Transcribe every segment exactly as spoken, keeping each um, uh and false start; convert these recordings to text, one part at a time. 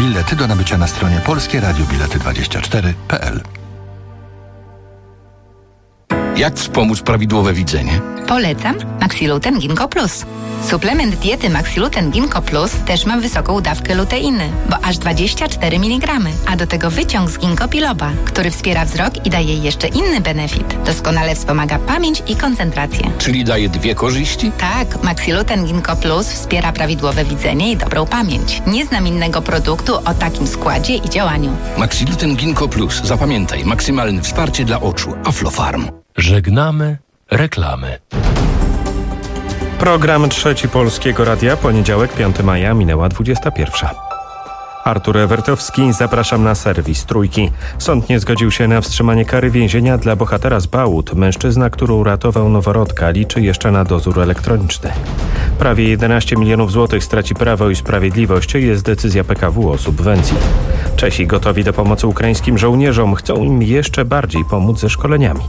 Bilety do nabycia na stronie polskie radio bilety dwadzieścia cztery kropka p l. Jak wspomóc prawidłowe widzenie? Polecam Maxiluten Ginkgo Plus. Suplement diety Maxiluten Ginkgo Plus też ma wysoką dawkę luteiny, bo aż dwadzieścia cztery miligramy, a do tego wyciąg z ginkgo biloba, który wspiera wzrok i daje jeszcze inny benefit. Doskonale wspomaga pamięć i koncentrację. Czyli daje dwie korzyści? Tak, Maxiluten Ginkgo Plus wspiera prawidłowe widzenie i dobrą pamięć. Nie znam innego produktu o takim składzie i działaniu. Maxiluten Ginkgo Plus. Zapamiętaj, maksymalne wsparcie dla oczu. Aflofarm. Żegnamy reklamy. Program Trzeci Polskiego Radia, poniedziałek, piątego maja, minęła dwudziesta pierwsza. Artur Ewertowski, zapraszam na serwis Trójki. Sąd nie zgodził się na wstrzymanie kary więzienia dla bohatera z Bałut. Mężczyzna, który uratował noworodka, liczy jeszcze na dozór elektroniczny. Prawie jedenaście milionów złotych straci Prawo i Sprawiedliwość. Jest decyzja P K W o subwencji. Czesi gotowi do pomocy ukraińskim żołnierzom. Chcą im jeszcze bardziej pomóc ze szkoleniami.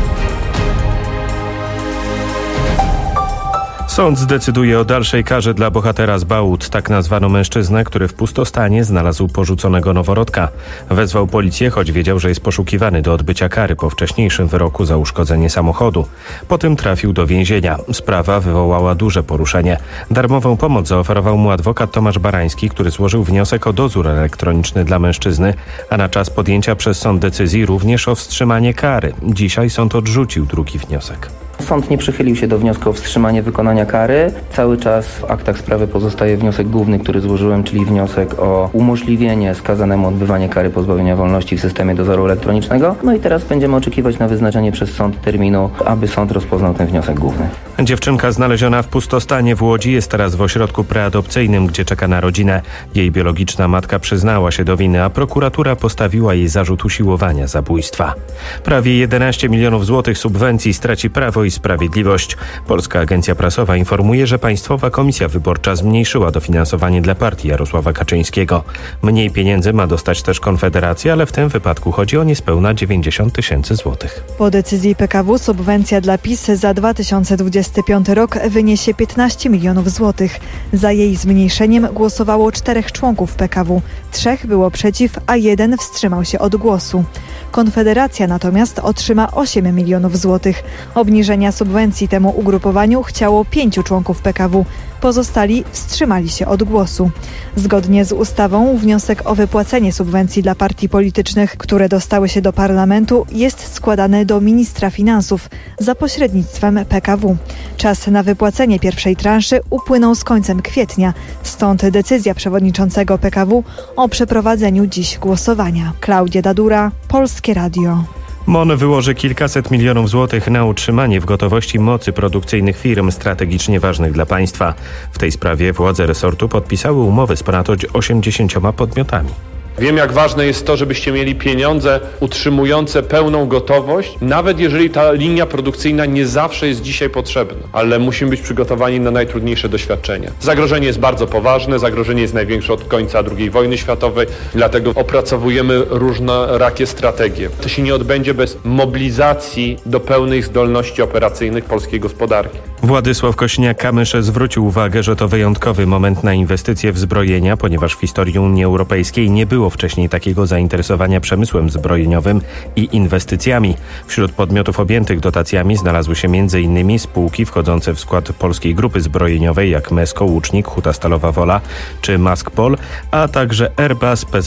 Sąd zdecyduje o dalszej karze dla bohatera z Bałut. Tak nazwano mężczyznę, który w pustostanie znalazł porzuconego noworodka. Wezwał policję, choć wiedział, że jest poszukiwany do odbycia kary po wcześniejszym wyroku za uszkodzenie samochodu. Potem trafił do więzienia. Sprawa wywołała duże poruszenie. Darmową pomoc zaoferował mu adwokat Tomasz Barański, który złożył wniosek o dozór elektroniczny dla mężczyzny, a na czas podjęcia przez sąd decyzji również o wstrzymanie kary. Dzisiaj sąd odrzucił drugi wniosek. Sąd nie przychylił się do wniosku o wstrzymanie wykonania kary. Cały czas w aktach sprawy pozostaje wniosek główny, który złożyłem, czyli wniosek o umożliwienie skazanemu odbywanie kary pozbawienia wolności w systemie dozoru elektronicznego. No i teraz będziemy oczekiwać na wyznaczenie przez sąd terminu, aby sąd rozpoznał ten wniosek główny. Dziewczynka znaleziona w pustostanie w Łodzi jest teraz w ośrodku preadopcyjnym, gdzie czeka na rodzinę. Jej biologiczna matka przyznała się do winy, a prokuratura postawiła jej zarzut usiłowania zabójstwa. Prawie jedenaście milionów złotych subwencji straci Prawo i Sprawiedliwość. Polska Agencja Prasowa informuje, że Państwowa Komisja Wyborcza zmniejszyła dofinansowanie dla partii Jarosława Kaczyńskiego. Mniej pieniędzy ma dostać też Konfederacja, ale w tym wypadku chodzi o niespełna dziewięćdziesiąt tysięcy złotych. Po decyzji P K W subwencja dla PiS za dwa tysiące dwudziesty piąty rok wyniesie piętnaście milionów złotych. Za jej zmniejszeniem głosowało czterech członków P K W. Trzech było przeciw, a jeden wstrzymał się od głosu. Konfederacja natomiast otrzyma osiem milionów złotych. Obniżenia subwencji temu ugrupowaniu chciało pięciu członków P K W. Pozostali wstrzymali się od głosu. Zgodnie z ustawą wniosek o wypłacenie subwencji dla partii politycznych, które dostały się do parlamentu, jest składany do ministra finansów za pośrednictwem P K W. Czas na wypłacenie pierwszej transzy upłynął z końcem kwietnia, stąd decyzja przewodniczącego P K W o przeprowadzeniu dziś głosowania. Klaudia Dadura, Polskie Radio. M O N wyłoży kilkaset milionów złotych na utrzymanie w gotowości mocy produkcyjnych firm strategicznie ważnych dla państwa. W tej sprawie władze resortu podpisały umowy z ponad osiemdziesięcioma podmiotami. Wiem, jak ważne jest to, żebyście mieli pieniądze utrzymujące pełną gotowość, nawet jeżeli ta linia produkcyjna nie zawsze jest dzisiaj potrzebna, ale musimy być przygotowani na najtrudniejsze doświadczenia. Zagrożenie jest bardzo poważne, zagrożenie jest największe od końca drugiej wojny światowej, dlatego opracowujemy różnorakie strategie. To się nie odbędzie bez mobilizacji do pełnych zdolności operacyjnych polskiej gospodarki. Władysław Kosiniak-Kamysz zwrócił uwagę, że to wyjątkowy moment na inwestycje w zbrojenia, ponieważ w historii Unii Europejskiej nie było wcześniej takiego zainteresowania przemysłem zbrojeniowym i inwestycjami. Wśród podmiotów objętych dotacjami znalazły się między innymi spółki wchodzące w skład Polskiej Grupy Zbrojeniowej jak Mesko, Łucznik, Huta Stalowa Wola czy Maskpol, a także Airbus, P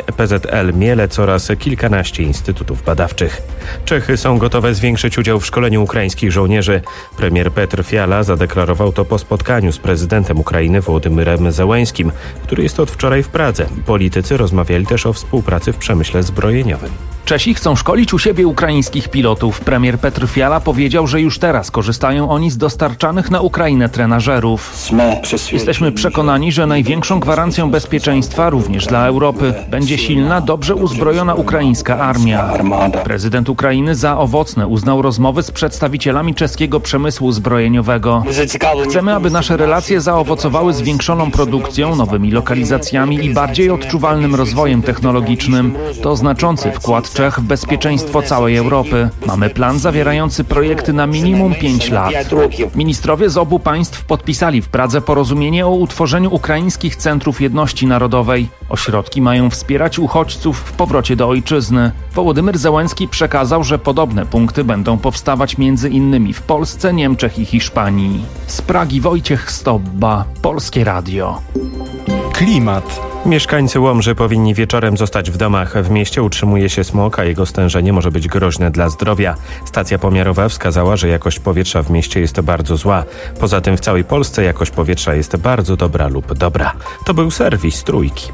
Z L Mielec oraz kilkanaście instytutów badawczych. Czechy są gotowe zwiększyć udział w szkoleniu ukraińskich żołnierzy. Premier Petr Fiala zadeklarował to po spotkaniu z prezydentem Ukrainy Wołodymyrem Zełeńskim, który jest od wczoraj w Pradze. Politycy rozmawiali też o współpracy w przemyśle zbrojeniowym. Czesi chcą szkolić u siebie ukraińskich pilotów. Premier Petr Fiala powiedział, że już teraz korzystają oni z dostarczanych na Ukrainę trenażerów. Jesteśmy przekonani, że największą gwarancją bezpieczeństwa również dla Europy będzie silna, dobrze uzbrojona ukraińska armia. Prezydent Ukrainy za owocne uznał rozmowy z przedstawicielami czeskiego przemysłu zbrojeniowego. Chcemy, aby nasze relacje zaowocowały zwiększoną produkcją, nowymi lokalizacjami i bardziej odczuwalnym rozwojem technologicznym. To znaczący wkład Niemczech bezpieczeństwo całej Europy. Mamy plan zawierający projekty na minimum pięć lat. Ministrowie z obu państw podpisali w Pradze porozumienie o utworzeniu ukraińskich centrów jedności narodowej. Ośrodki mają wspierać uchodźców w powrocie do ojczyzny. Wołodymyr Zełenski przekazał, że podobne punkty będą powstawać między innymi w Polsce, Niemczech i Hiszpanii. Z Pragi Wojciech Stobba, Polskie Radio. Klimat. Mieszkańcy Łomży powinni wieczorem zostać w domach. W mieście utrzymuje się smog, a jego stężenie może być groźne dla zdrowia. Stacja pomiarowa wskazała, że jakość powietrza w mieście jest bardzo zła. Poza tym w całej Polsce jakość powietrza jest bardzo dobra lub dobra. To był serwis Trójki.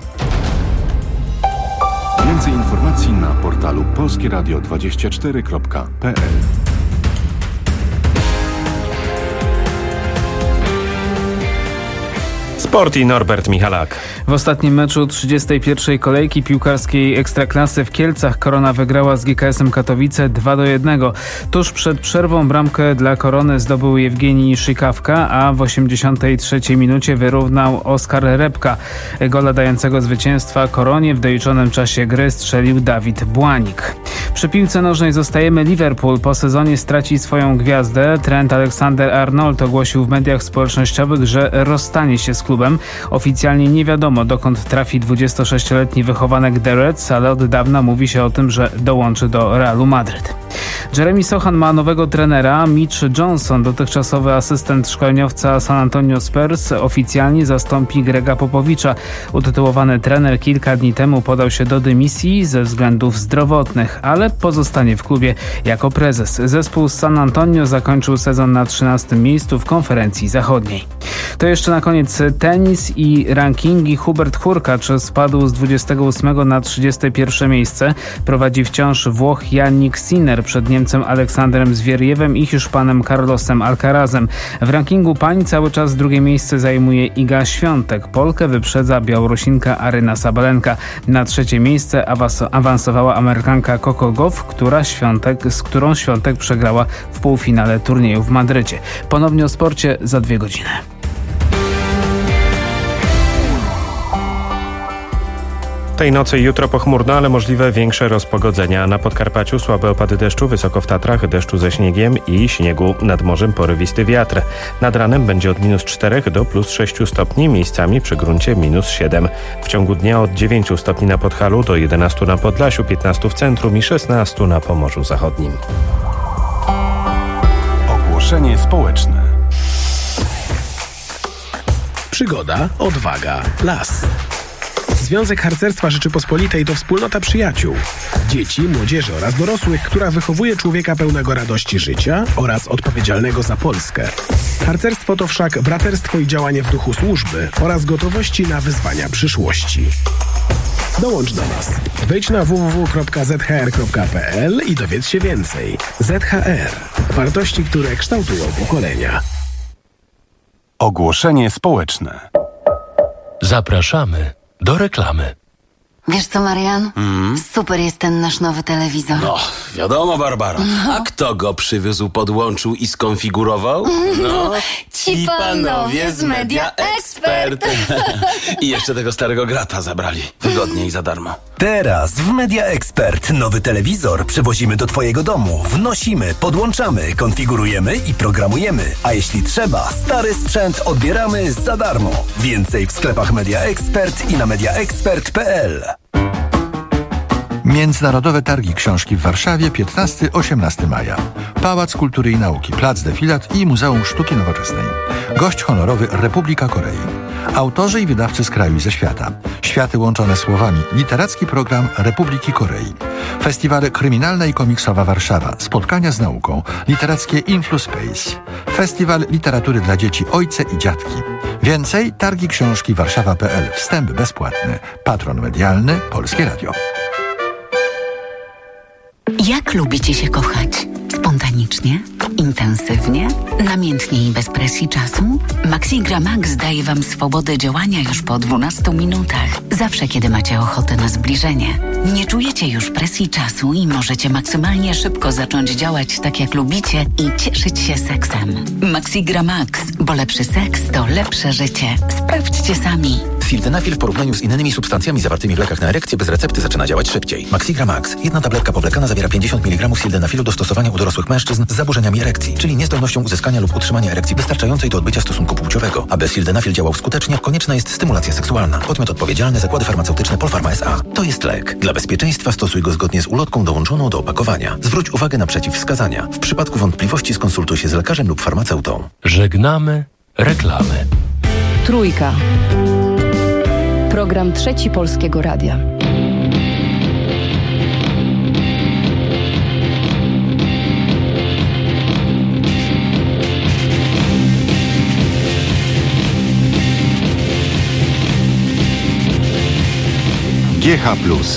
Więcej informacji na portalu polskie radio dwadzieścia cztery kropka p l. Sport i Norbert Michalak. W ostatnim meczu trzydziestej pierwszej kolejki piłkarskiej Ekstraklasy w Kielcach Korona wygrała z G K S-em Katowice dwa do jednego. Tuż przed przerwą bramkę dla Korony zdobył Jewgenij Szykawka, a w osiemdziesiątej trzeciej minucie wyrównał Oskar Repka. Gola dającego zwycięstwa Koronie w doliczonym czasie gry strzelił Dawid Błanik. Przy piłce nożnej zostajemy. Liverpool po sezonie straci swoją gwiazdę. Trent Alexander-Arnold ogłosił w mediach społecznościowych, że rozstanie się z klubem. Oficjalnie nie wiadomo, dokąd trafi dwudziestosześcioletni wychowanek The Reds, ale od dawna mówi się o tym, że dołączy do Realu Madryt. Jeremy Sochan ma nowego trenera. Mitch Johnson, dotychczasowy asystent szkoleniowca San Antonio Spurs, oficjalnie zastąpi Grega Popowicza. Utytułowany trener kilka dni temu podał się do dymisji ze względów zdrowotnych, ale pozostanie w klubie jako prezes. Zespół z San Antonio zakończył sezon na trzynastym miejscu w konferencji zachodniej. To jeszcze na koniec tenis i rankingi. Hubert Hurkacz spadł z dwudziestego ósmego na trzydzieste pierwsze miejsce. Prowadzi wciąż Włoch Jannik Sinner przed Niemcem Aleksandrem Zwierjewem i Hiszpanem Carlosem Alcarazem. W rankingu pań cały czas drugie miejsce zajmuje Iga Świątek. Polkę wyprzedza Białorusinka Aryna Sabalenka. Na trzecie miejsce awas- awansowała Amerykanka Coco Gauff, która Świątek, z którą Świątek przegrała w półfinale turnieju w Madrycie. Ponownie o sporcie za dwie godziny. Tej nocy i jutro pochmurno, ale możliwe większe rozpogodzenia. Na Podkarpaciu słabe opady deszczu, wysoko w Tatrach deszczu ze śniegiem i śniegu. Nad morzem porywisty wiatr. Nad ranem będzie od minus czterech do plus sześciu stopni, miejscami przy gruncie minus siedem. W ciągu dnia od dziewięciu stopni na Podhalu do jedenastu na Podlasiu, piętnastu w centrum i szesnastu na Pomorzu Zachodnim. Ogłoszenie społeczne. Przygoda, odwaga, las. Związek Harcerstwa Rzeczypospolitej to wspólnota przyjaciół, dzieci, młodzieży oraz dorosłych, która wychowuje człowieka pełnego radości życia oraz odpowiedzialnego za Polskę. Harcerstwo to wszak braterstwo i działanie w duchu służby oraz gotowości na wyzwania przyszłości. Dołącz do nas. Wejdź na w w w kropka z h r kropka p l i dowiedz się więcej. Z H R. Wartości, które kształtują pokolenia. Ogłoszenie społeczne. Zapraszamy do reklamy. Wiesz co, Marian? Mm. Super jest ten nasz nowy telewizor. No, wiadomo, Barbara. No. A kto go przywiózł, podłączył i skonfigurował? No, ci panowie z Media Expert. I jeszcze tego starego grata zabrali. Wygodnie i za darmo. Teraz w Media Expert nowy telewizor przywozimy do twojego domu. Wnosimy, podłączamy, konfigurujemy i programujemy. A jeśli trzeba, stary sprzęt odbieramy za darmo. Więcej w sklepach Media Expert i na media expert kropka p l. Międzynarodowe Targi Książki w Warszawie piętnastego do osiemnastego maja. Pałac Kultury i Nauki, Plac Defilat i Muzeum Sztuki Nowoczesnej. Gość honorowy Republika Korei. Autorzy i wydawcy z kraju i ze świata. Światy łączone słowami. Literacki program Republiki Korei. Festiwale Kryminalna i Komiksowa Warszawa. Spotkania z nauką. Literackie InfluSpace. Festiwal Literatury dla Dzieci Ojce i Dziadki. Więcej Targi Książki Warszawa kropka p l. Wstęp bezpłatny. Patron medialny Polskie Radio. Jak lubicie się kochać? Spontanicznie? Intensywnie? Namiętnie i bez presji czasu? Maxigra Max daje Wam swobodę działania już po dwunastu minutach. Zawsze, kiedy macie ochotę na zbliżenie. Nie czujecie już presji czasu i możecie maksymalnie szybko zacząć działać tak, jak lubicie i cieszyć się seksem. Maxigra Max, bo lepszy seks to lepsze życie. Sprawdźcie sami. Sildenafil w porównaniu z innymi substancjami zawartymi w lekach na erekcję bez recepty zaczyna działać szybciej. Maxigra Max. Jedna tabletka powlekana zawiera pięćdziesiąt miligramów sildenafilu do stosowania u dorosłych mężczyzn z zaburzeniami erekcji, czyli niezdolnością uzyskania lub utrzymania erekcji wystarczającej do odbycia stosunku płciowego. Aby sildenafil działał skutecznie, konieczna jest stymulacja seksualna. Podmiot odpowiedzialny: Zakłady Farmaceutyczne Polpharma S A. To jest lek. Dla bezpieczeństwa stosuj go zgodnie z ulotką dołączoną do opakowania. Zwróć uwagę na przeciwwskazania. W przypadku wątpliwości skonsultuj się z lekarzem lub farmaceutą. Żegnamy reklamy. Trójka. Program Trzeci Polskiego Radia. G H plus.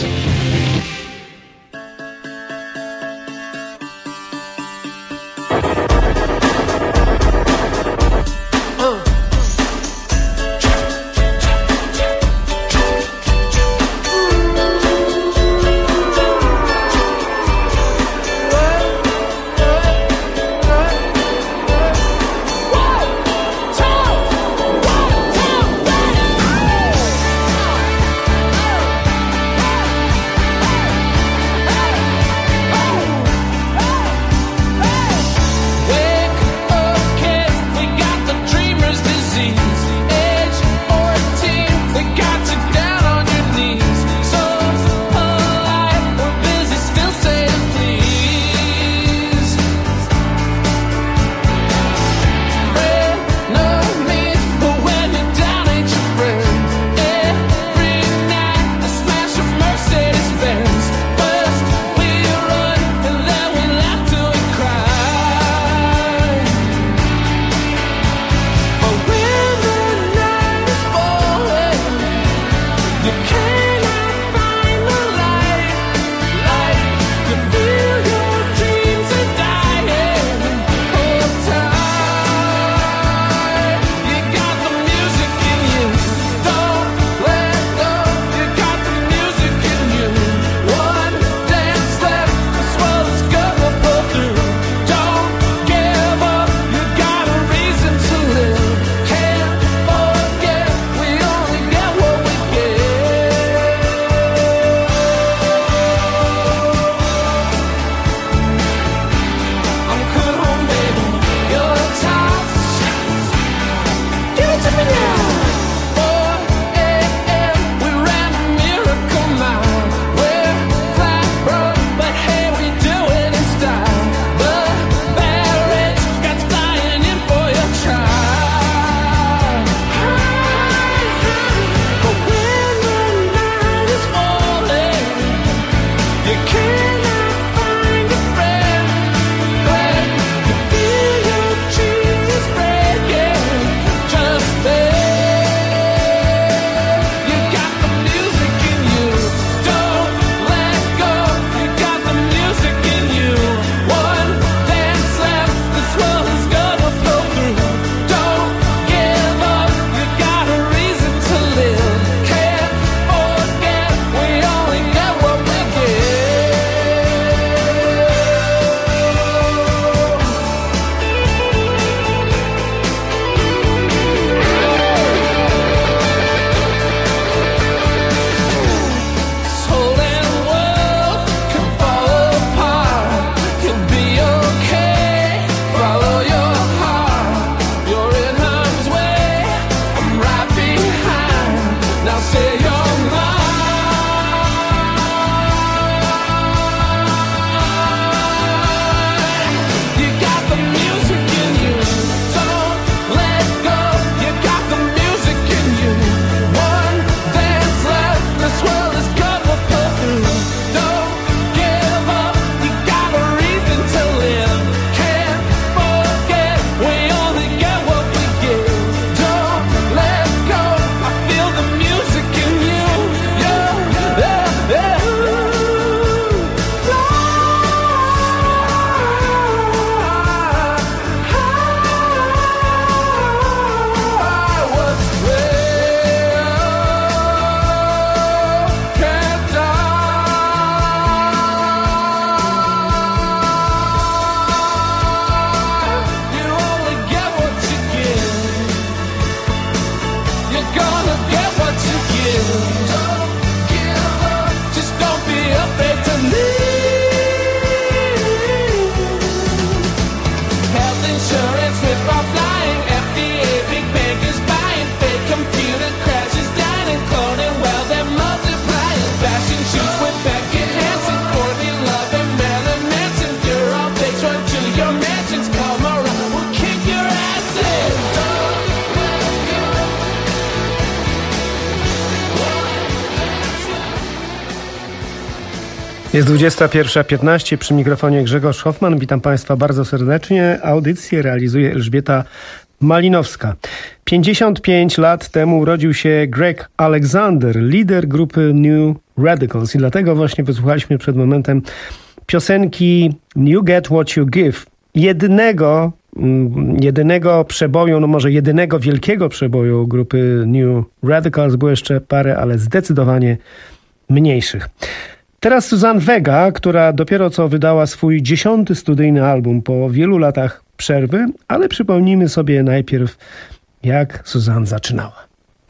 Jest dwudziesta pierwsza piętnaście, przy mikrofonie Grzegorz Hoffman. Witam Państwa bardzo serdecznie. Audycję realizuje Elżbieta Malinowska. pięćdziesiąt pięć lat temu urodził się Greg Alexander, lider grupy New Radicals. I dlatego właśnie wysłuchaliśmy przed momentem piosenki You Get What You Give. Jedynego, jedynego przeboju, no może jedynego wielkiego przeboju grupy New Radicals. Było jeszcze parę, ale zdecydowanie mniejszych. Teraz Suzanne Vega, która dopiero co wydała swój dziesiąty studyjny album po wielu latach przerwy, ale przypomnijmy sobie najpierw, jak Suzanne zaczynała.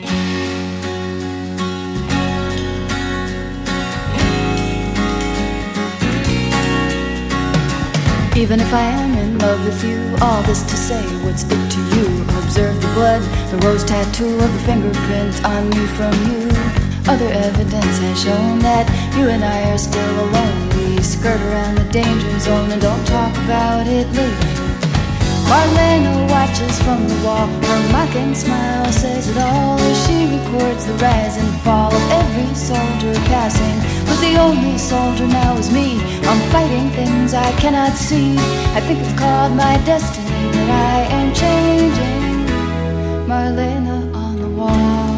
Even if I am in love with you, all this to say, what's it to you? Observe the blood, the rose tattoo of the fingerprints on me from you. Other evidence has shown that you and I are still alone. We skirt around the danger zone and don't talk about it later. Marlena watches from the wall, her mocking smile says it all as she records the rise and fall of every soldier passing. But the only soldier now is me. I'm fighting things I cannot see. I think it's called my destiny that I am changing. Marlena on the wall.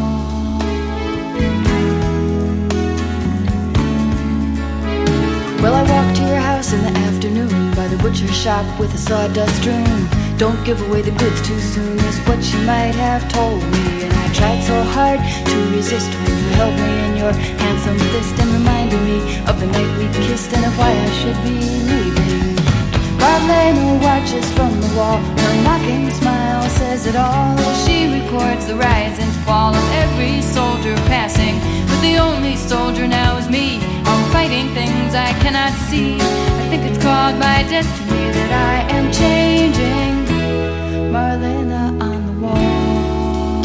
Well, I walked to your house in the afternoon by the butcher shop with a sawdust strewn. Don't give away the goods too soon is what she might have told me. And I tried so hard to resist when you held me in your handsome fist and reminded me of the night we kissed and of why I should be leaving. Marlena watches from the wall, her mocking smile says it all as she records the rise and fall of every soldier passing. But the only soldier now is me. I'm fighting things I cannot see. I think it's called my destiny that I am changing. Marlena on the wall.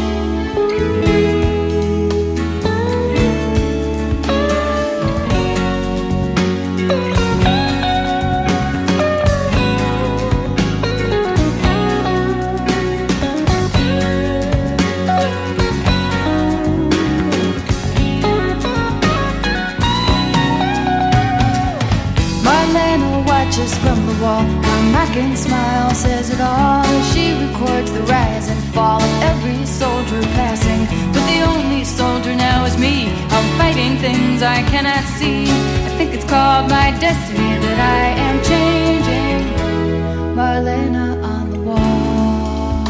Marlena watches from the wall, her mocking smile says it all as she records the rise and fall of every soldier passing. But the only soldier now is me. I'm fighting things I cannot see. I think it's called my destiny that I am changing. Marlena on the wall.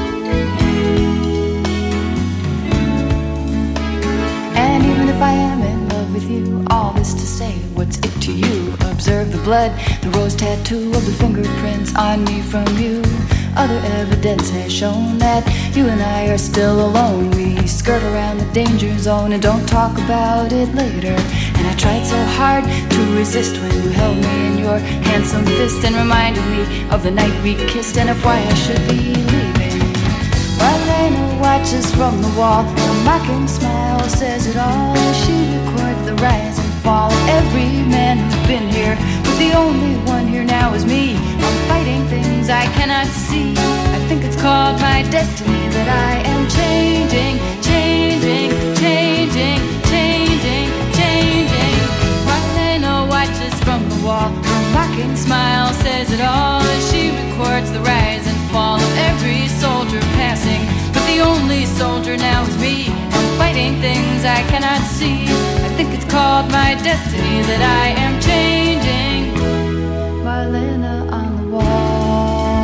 And even if I am in love with you, all this to say, what's it to you? Observe the blood, the rose tattoo of the fingerprints on me from you. Other evidence has shown that you and I are still alone. We skirt around the danger zone and don't talk about it later. And I tried so hard to resist when you held me in your handsome fist and reminded me of the night we kissed and of why I should be leaving. Marlena watches from the wall, her mocking smile says it all as she records the rise and fall of every man who's been here. But the only one here now is me. I'm fighting things I cannot see. I think it's called my destiny that I am changing, changing, changing, changing, changing. Marlena watches from the wall, her mocking smile says it all as she records the rise and fall of every soldier passing. But the only soldier now is me. I'm fighting things I cannot see. I think it's called my destiny that I am changing. Marlena on the wall.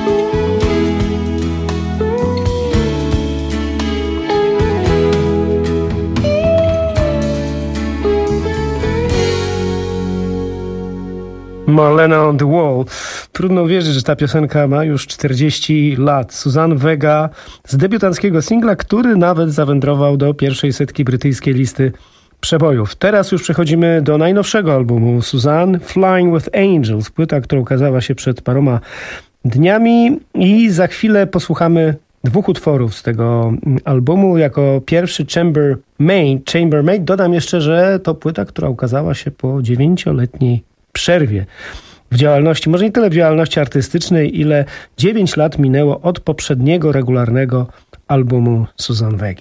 Marlena on the Wall. Trudno uwierzyć, że ta piosenka ma już czterdzieści lat. Suzanne Vega z debiutanckiego singla, który nawet zawędrował do pierwszej setki brytyjskiej listy przebojów. Teraz już przechodzimy do najnowszego albumu Suzanne, Flying with Angels, płyta, która ukazała się przed paroma dniami i za chwilę posłuchamy dwóch utworów z tego albumu. Jako pierwszy Chambermaid. Chambermaid. Dodam jeszcze, że to płyta, która ukazała się po dziewięcioletniej przerwie w działalności, może nie tyle w działalności artystycznej, ile dziewięć lat minęło od poprzedniego regularnego albumu Suzanne Vegi.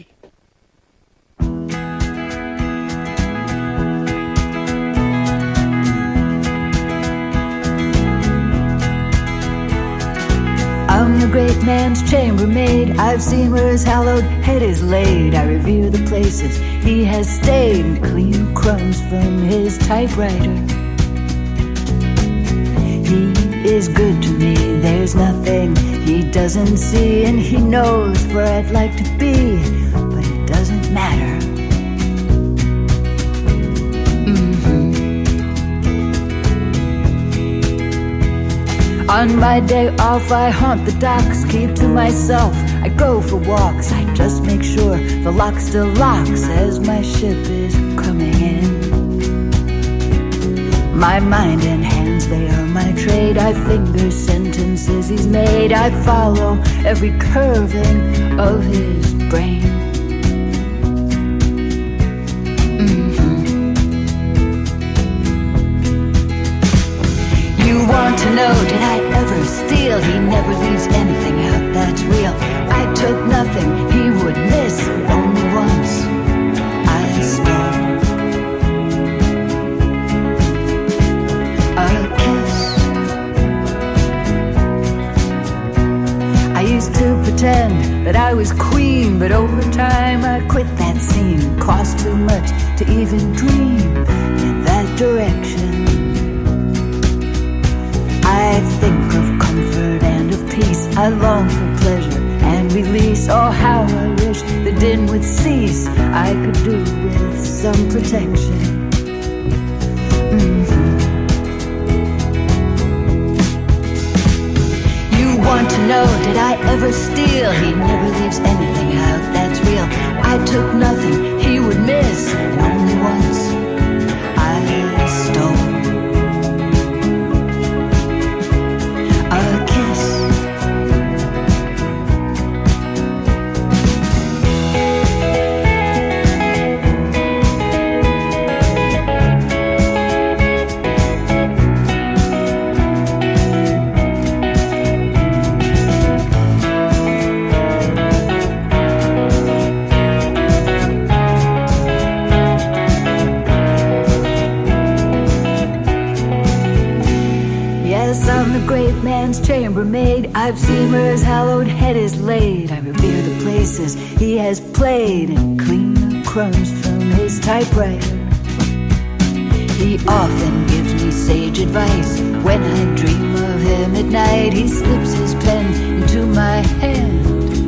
man's chambermaid. I've seen where his hallowed head is laid. I revere the places he has stayed. Clean crumbs from his typewriter. He is good to me. There's nothing he doesn't see, and he knows where I'd like to be, but it doesn't matter. Mm-hmm. On my day off, I haunt the docks, keep to myself. I go for walks. I just make sure the lock still locks as my ship is coming in. My mind and hands, they are my trade. I finger sentences he's made. I follow every curving of his brain. Mm-hmm. You want to know, did I ever steal? He never leaves anything out that's real. I took nothing he would miss, only once I stole a kiss. I used to pretend that I was queen, but over time I quit that scene. Cost too much to even dream in that direction. I think of comfort and of peace. I long for pleasure and release. Oh, how I wish the din would cease. I could do with some protection. Mm-hmm. You want to know, did I ever steal? He never leaves anything out that's real. I took nothing he would miss, and only once I stole a kiss. Great man's chambermaid. I've seen where his hallowed head is laid. I revere the places he has played and clean the crumbs from his typewriter. He often gives me sage advice. When I dream of him at night, he slips his pen into my hand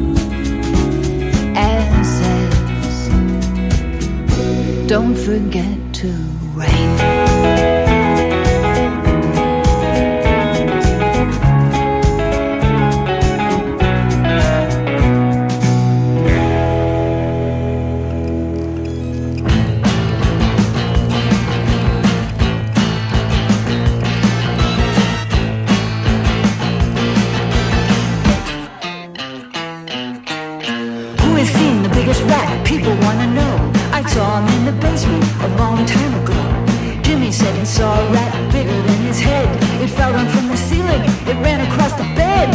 and says, don't forget to write. People wanna know. I saw him in the basement a long time ago. Jimmy said he saw a rat bigger than his head. It fell down from the ceiling, it ran across the bed.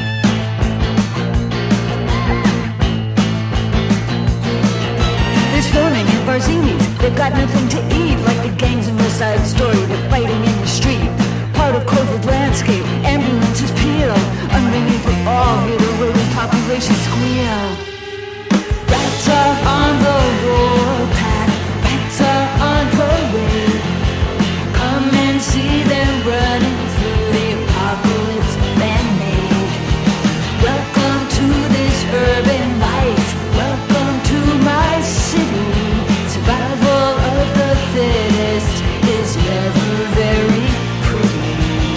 There's filming in Barzini's, they've got nothing to eat. Like the gangs in West Side Story, they're fighting in the street. Part of COVID landscape, ambulances peel. Underneath it all, hear the rodent population squeal. Rats are on the warpath, rats are on parade. Come and see them running through the apocalypse man-made. Welcome to this urban life, welcome to my city. Survival of the fittest is never very pretty.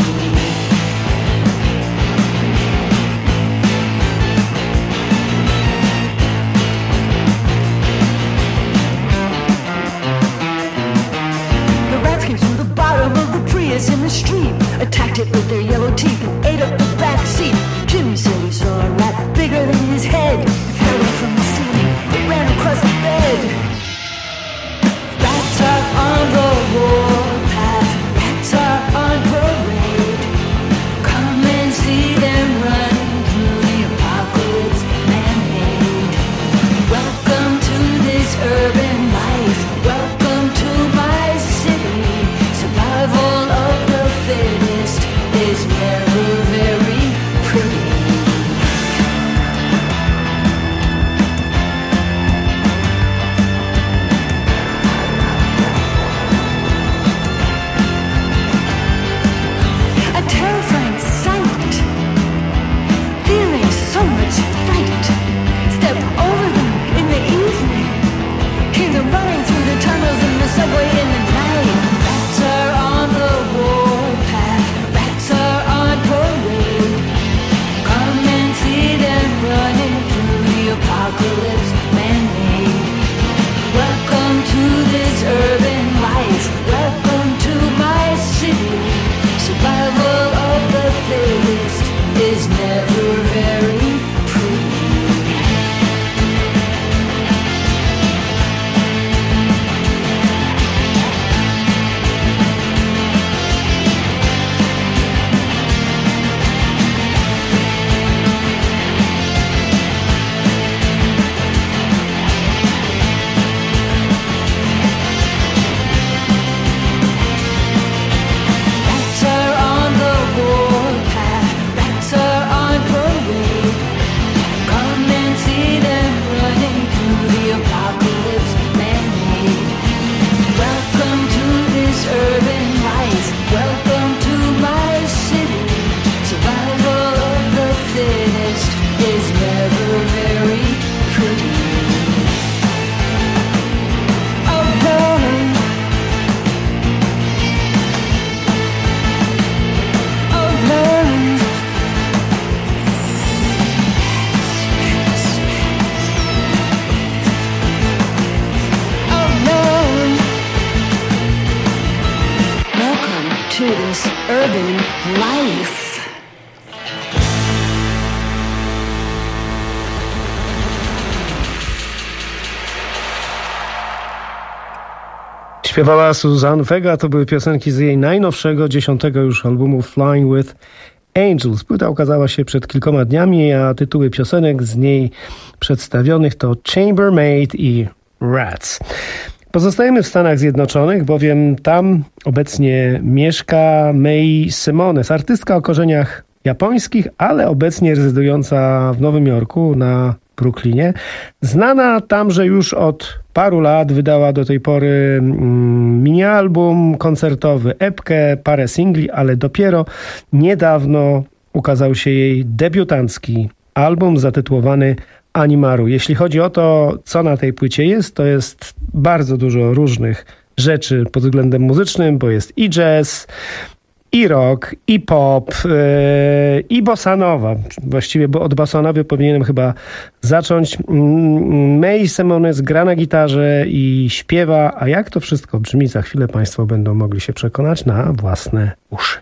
In the street, attacked it with their yellow teeth and ate up the back seat. Jimmy said he saw a rat bigger than his head. It fell down from the ceiling, it ran across the bed. Rats are on the warpath, rats are on parade. Come and see them running through the apocalypse man-made. Welcome to this urban life, welcome to my city. Survival of the fittest is never this urban life. Śpiewała Suzanne Vega, to były piosenki z jej najnowszego, dziesiątego już albumu Flying with Angels. Płyta ukazała się przed kilkoma dniami, a tytuły piosenek z niej przedstawionych to Chambermaid i Rats. Pozostajemy w Stanach Zjednoczonych, bowiem tam obecnie mieszka Mae Simones, artystka o korzeniach japońskich, ale obecnie rezydująca w Nowym Jorku na Brooklynie. Znana tamże już od paru lat, wydała do tej pory mm, mini-album koncertowy, epkę, parę singli, ale dopiero niedawno ukazał się jej debiutancki album zatytułowany Animaru. Jeśli chodzi o to, co na tej płycie jest, to jest bardzo dużo różnych rzeczy pod względem muzycznym, bo jest i jazz, i rock, i pop, yy, i bossa nova. Właściwie, bo od bossa nowy powinienem chyba zacząć. Mae Simones gra na gitarze i śpiewa, a jak to wszystko brzmi, za chwilę Państwo będą mogli się przekonać na własne uszy.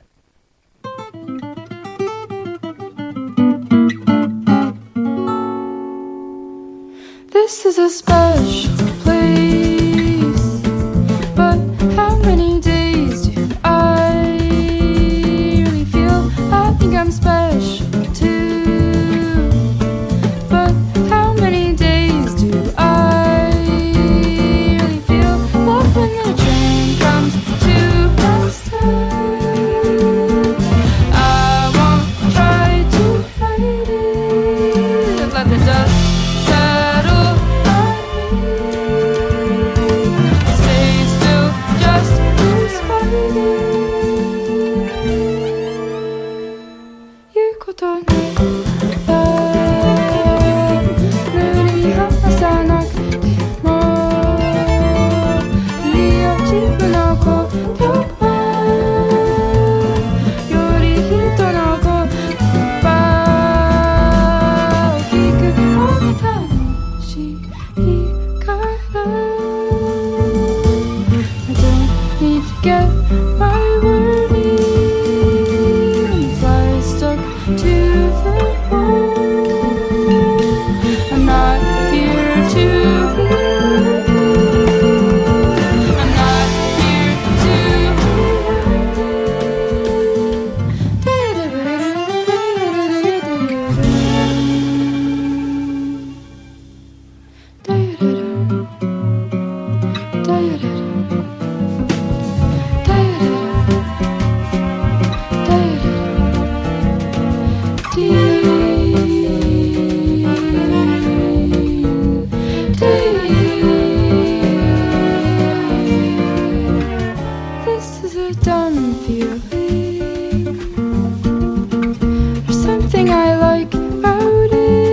This is a special place, but how many days do I really feel? I think I'm special too, but how many days do I really feel? Love when the train comes to my side. I won't try to fight it, let the dust settle.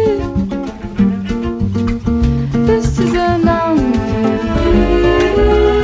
This is a numb feeling.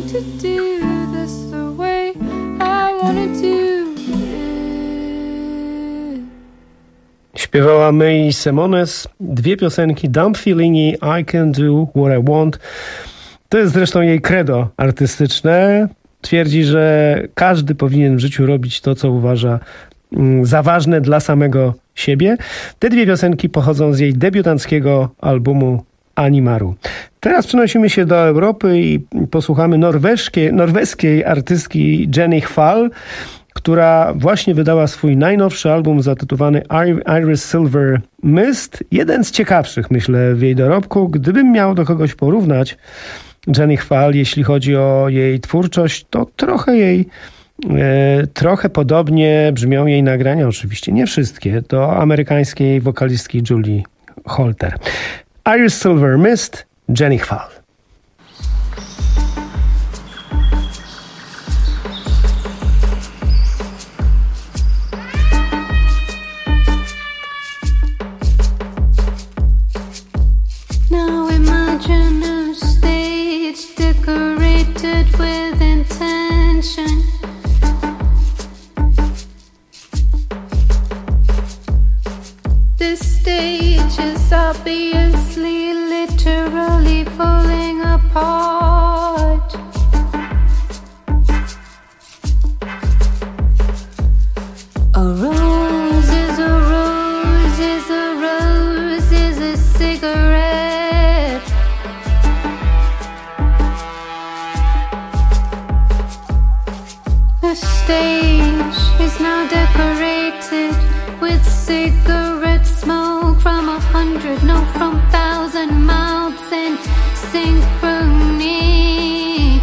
to do this the way I wanna do it. Śpiewała May Simones dwie piosenki, Dumb Feeling i I Can Do What I Want. To jest zresztą jej credo artystyczne. Twierdzi, że każdy powinien w życiu robić to, co uważa za ważne dla samego siebie. Te dwie piosenki pochodzą z jej debiutanckiego albumu Animaru. Teraz przenosimy się do Europy i posłuchamy norweskiej, norweskiej artystki Jenny Hval, która właśnie wydała swój najnowszy album zatytułowany Iris Silver Mist. Jeden z ciekawszych, myślę, w jej dorobku. Gdybym miał do kogoś porównać Jenny Hval, jeśli chodzi o jej twórczość, to trochę jej E, trochę podobnie brzmią jej nagrania, oczywiście nie wszystkie, do amerykańskiej wokalistki Julie Holter. Iris Silver Mist, Jenny Hval. Now imagine a stage decorated with intention. This stage is obviously, literally falling apart. A rose is a rose is a rose is a cigarette. The stage is now decorated with cigarette smoke from a hundred, no, from thousand mouths in synchrony.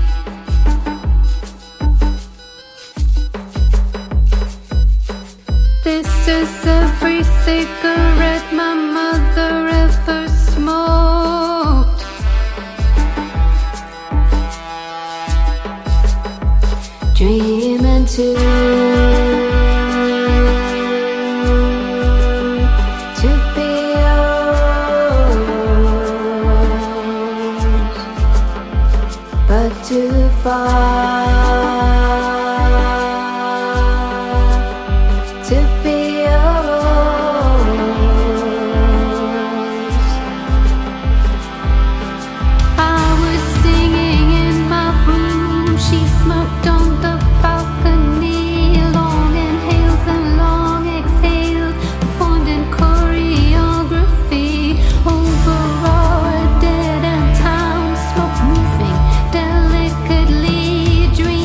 This is every cigarette my mother ever smoked. Dreaming too. Too far to be yours. I was singing in my room, she smoked on the balcony. Long inhales and long exhales formed in choreography over our dead end town, smoke moving delicately, dream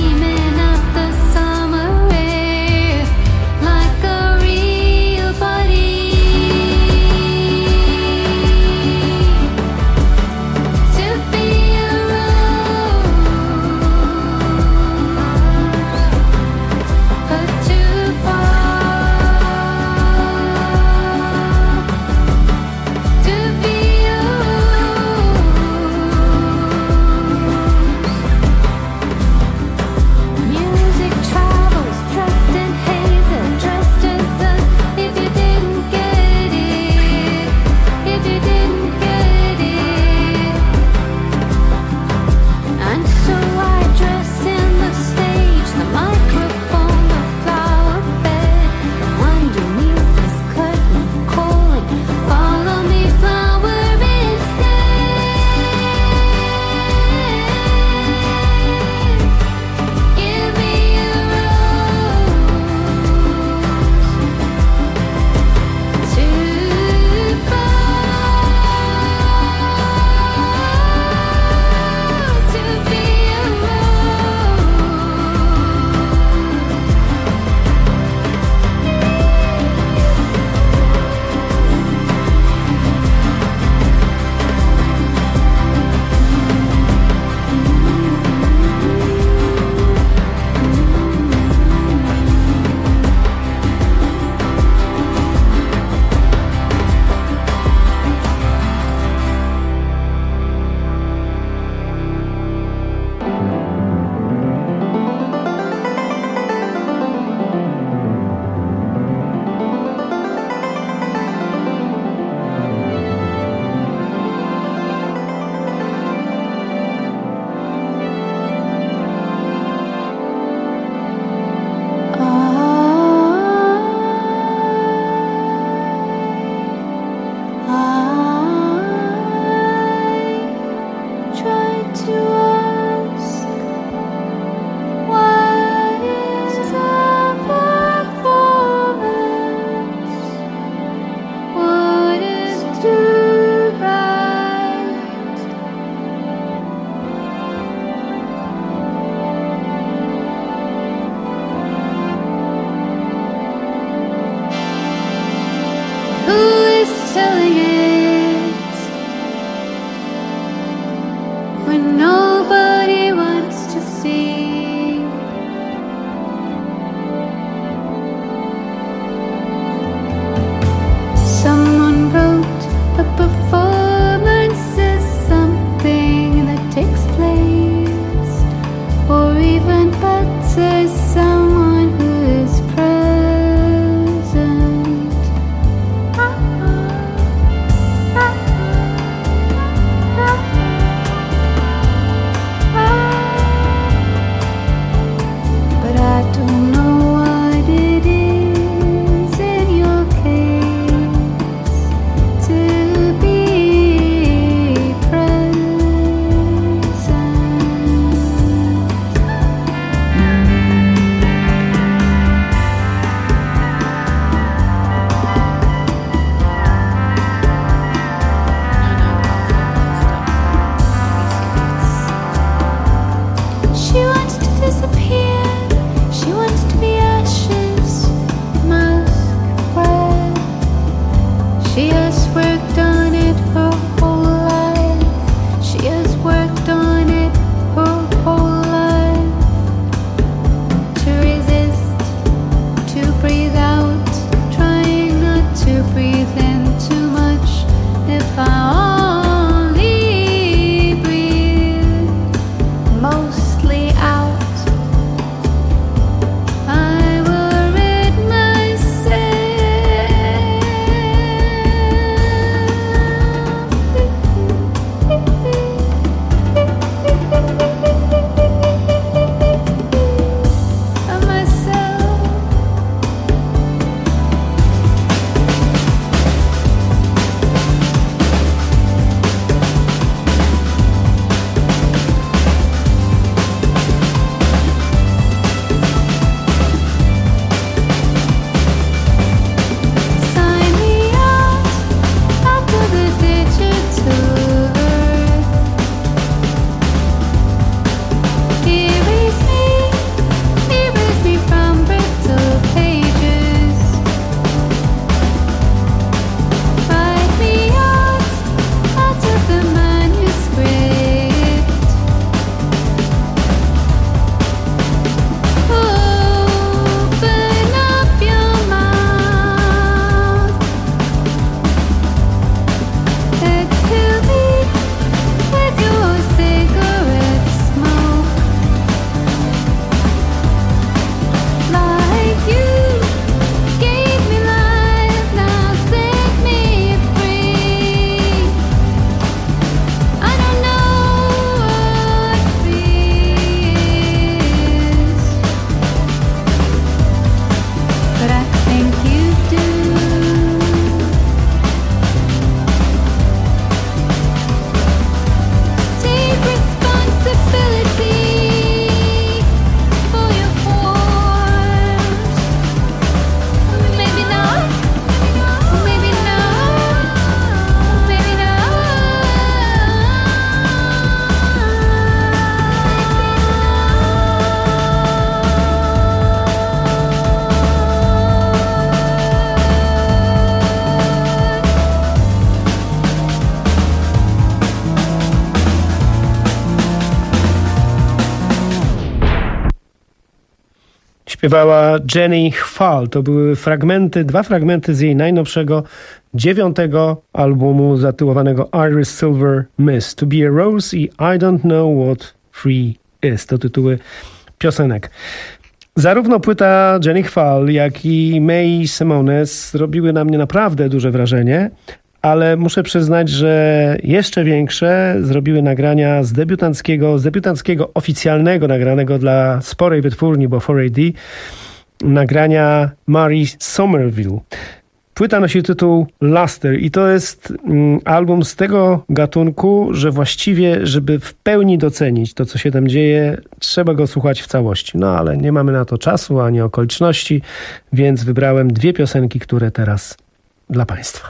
Śpiewała Jenny Hval. To były fragmenty, dwa fragmenty z jej najnowszego, dziewiątego albumu zatytułowanego Iris Silver Mist. To be a Rose i I don't know what free is. To tytuły piosenek. Zarówno płyta Jenny Hval, jak i May Simones zrobiły na mnie naprawdę duże wrażenie, ale muszę przyznać, że jeszcze większe zrobiły nagrania z debiutanckiego, z debiutanckiego oficjalnego nagranego dla sporej wytwórni, bo cztery A D, nagrania Mary Somerville. Płyta nosi tytuł Luster i to jest mm, album z tego gatunku, że właściwie, żeby w pełni docenić to, co się tam dzieje, trzeba go słuchać w całości. No ale nie mamy na to czasu ani okoliczności, więc wybrałem dwie piosenki, które teraz dla Państwa.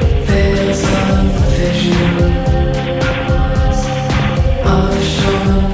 There's a vision of shore.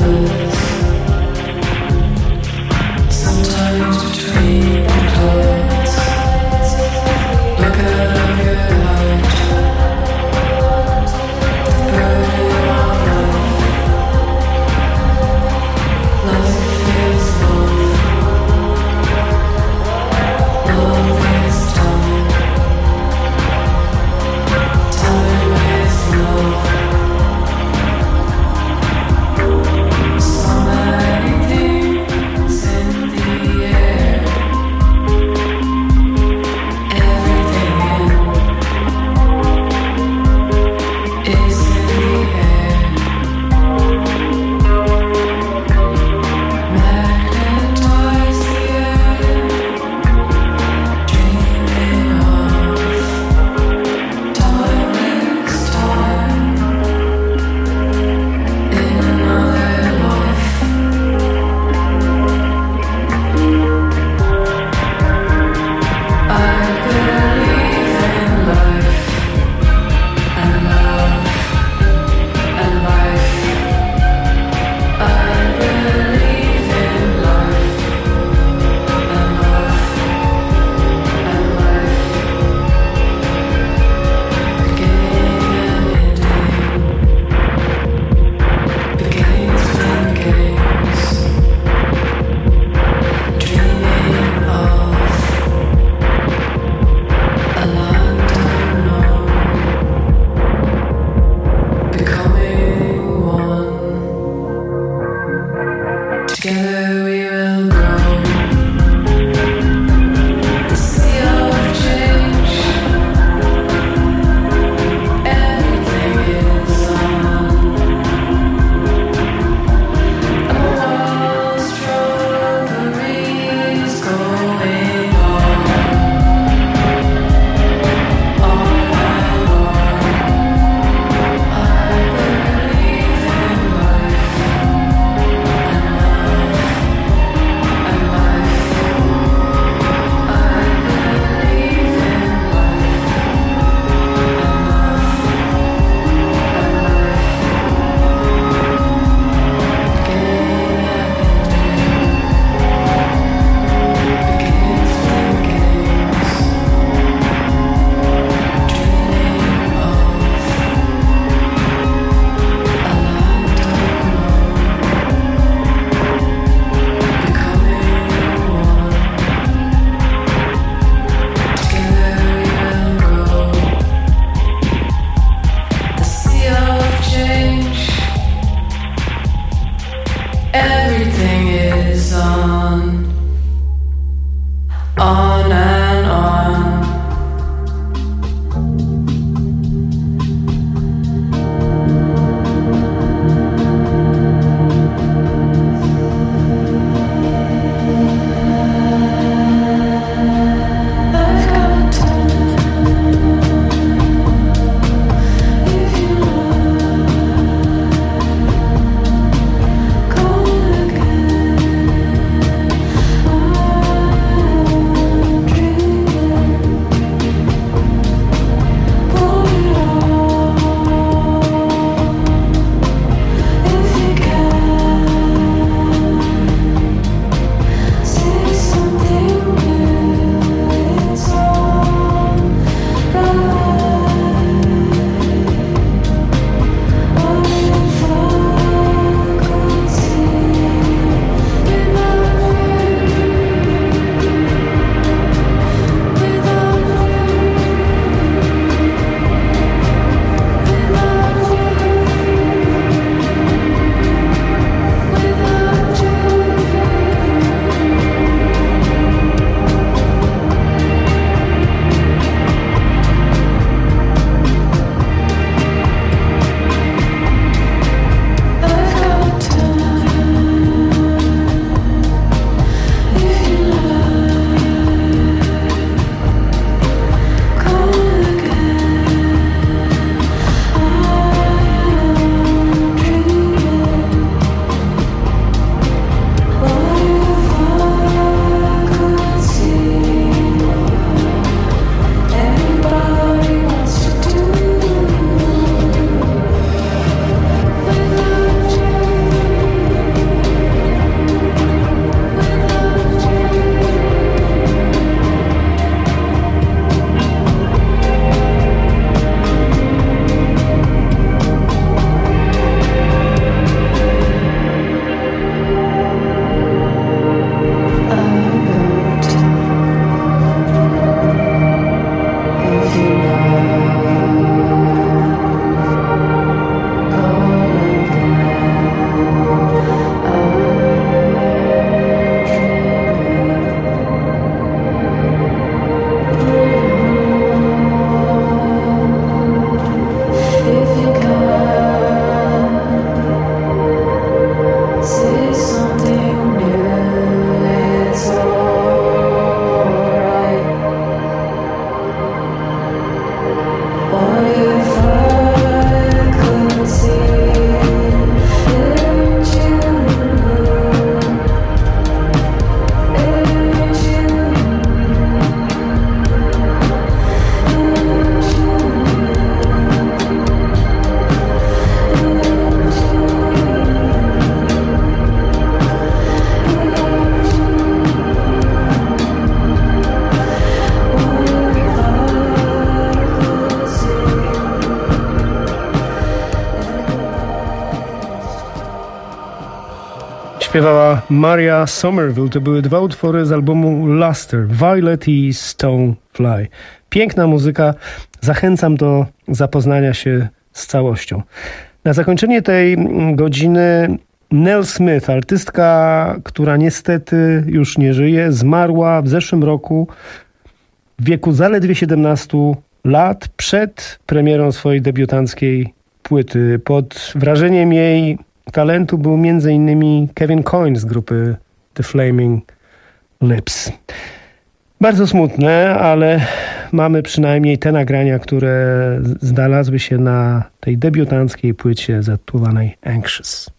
śpiewała Maria Somerville. To były dwa utwory z albumu Luster, Violet i Stonefly. Piękna muzyka. Zachęcam do zapoznania się z całością. Na zakończenie tej godziny Nell Smith, artystka, która niestety już nie żyje, zmarła w zeszłym roku w wieku zaledwie siedemnastu lat przed premierą swojej debiutanckiej płyty. Pod wrażeniem jej talentu był między innymi Kevin Coyne z grupy The Flaming Lips. Bardzo smutne, ale mamy przynajmniej te nagrania, które znalazły się na tej debiutanckiej płycie zatytułowanej Anxious.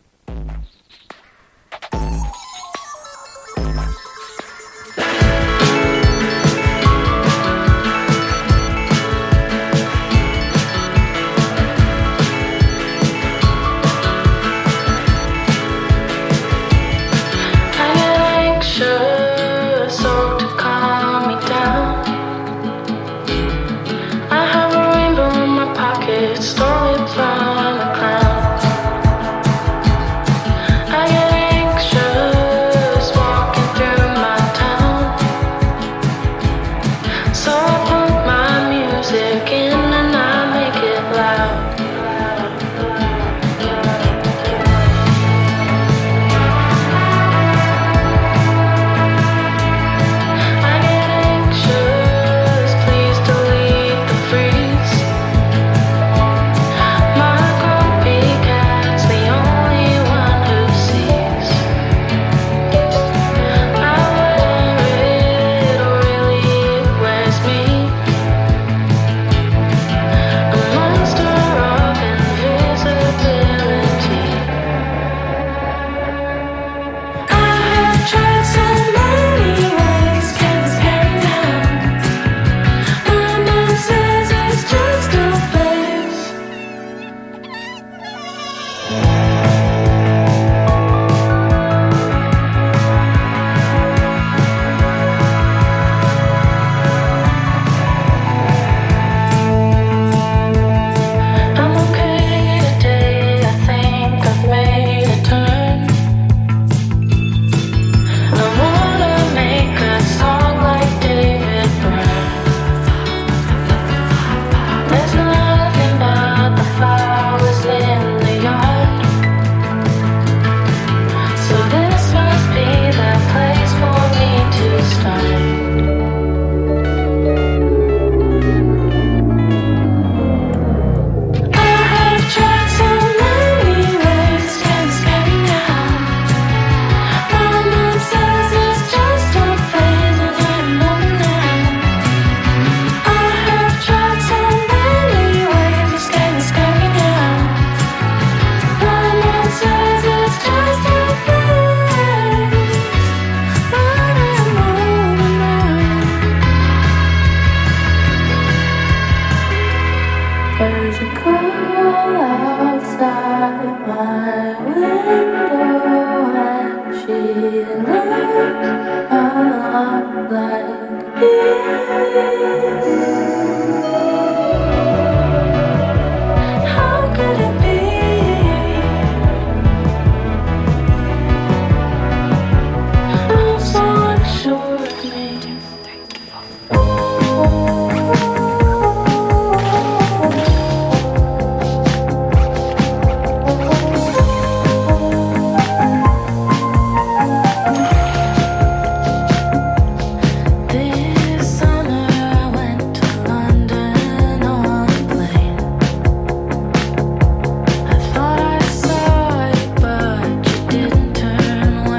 Stole it from a cloud.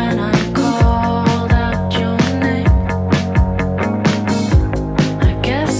Guess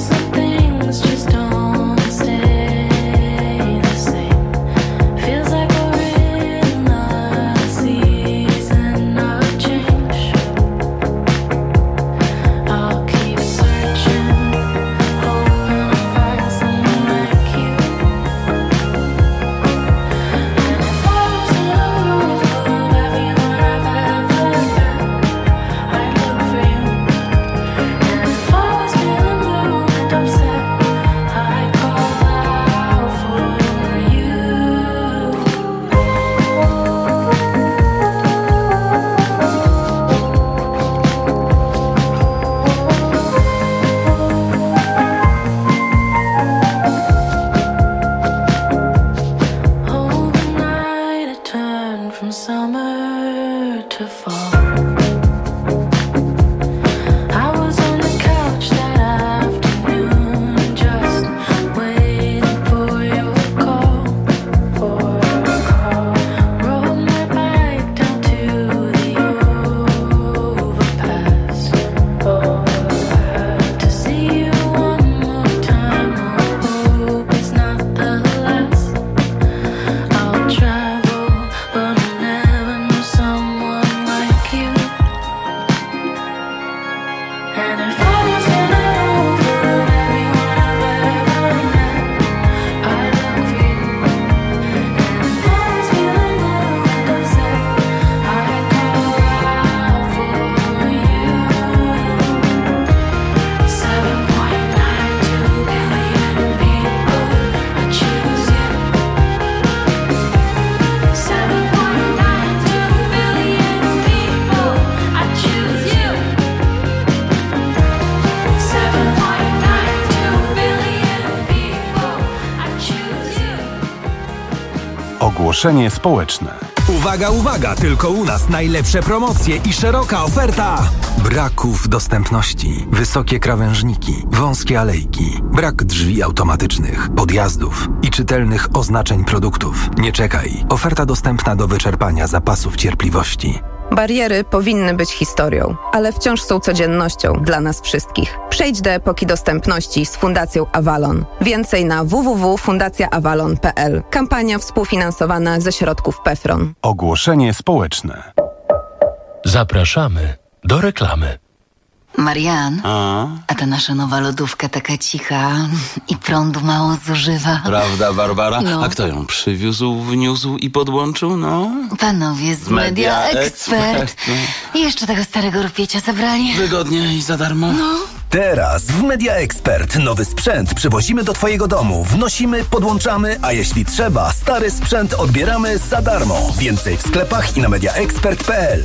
Ogłoszenie społeczne. Uwaga, uwaga! Tylko u nas najlepsze promocje i szeroka oferta. Braków dostępności, wysokie krawężniki, wąskie alejki, brak drzwi automatycznych, podjazdów i czytelnych oznaczeń produktów. Nie czekaj. Oferta dostępna do wyczerpania zapasów cierpliwości. Bariery powinny być historią, ale wciąż są codziennością dla nas wszystkich. Przejdź do epoki dostępności z Fundacją Avalon. Więcej na w w w kropka fundacja avalon kropka p l. Kampania współfinansowana ze środków PEFRON. Ogłoszenie społeczne. Zapraszamy do reklamy. Marian, a? a ta nasza nowa lodówka taka cicha i prądu mało zużywa. Prawda, Barbara? No. A kto ją przywiózł, wniósł i podłączył? No? Panowie z Media Expert. I jeszcze tego starego rupiecza zabrali. Wygodnie i za darmo. No. Teraz w Media Expert nowy sprzęt przywozimy do twojego domu, wnosimy, podłączamy, a jeśli trzeba, stary sprzęt odbieramy za darmo. Więcej w sklepach i na mediaexpert kropka p l.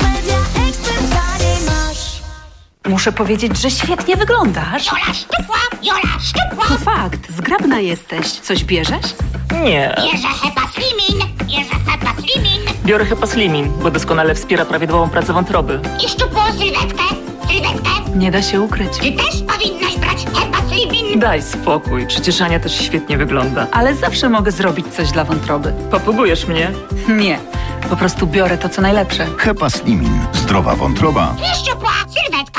Muszę powiedzieć, że świetnie wyglądasz. Jola szczupła, Jola szczupła. To fakt, zgrabna jesteś. Coś bierzesz? Nie. Bierze Hepa Slimin, bierze Hepa Slimin. Biorę Hepa Slimin, bo doskonale wspiera prawidłową pracę wątroby. I szczupłą sylwetkę, sylwetkę. Nie da się ukryć. Ty też powinnaś brać Hepa Slimin. Daj spokój, przecież Ania też świetnie wygląda. Ale zawsze mogę zrobić coś dla wątroby. Popugujesz mnie? Nie, po prostu biorę to, co najlepsze. Hepa Slimin. Zdrowa wątroba. I szczupła sylwetka.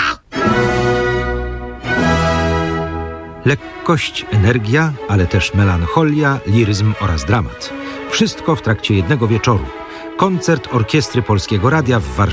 Lekkość, energia, ale też melancholia, liryzm oraz dramat. Wszystko w trakcie jednego wieczoru. Koncert Orkiestry Polskiego Radia w Warszawie.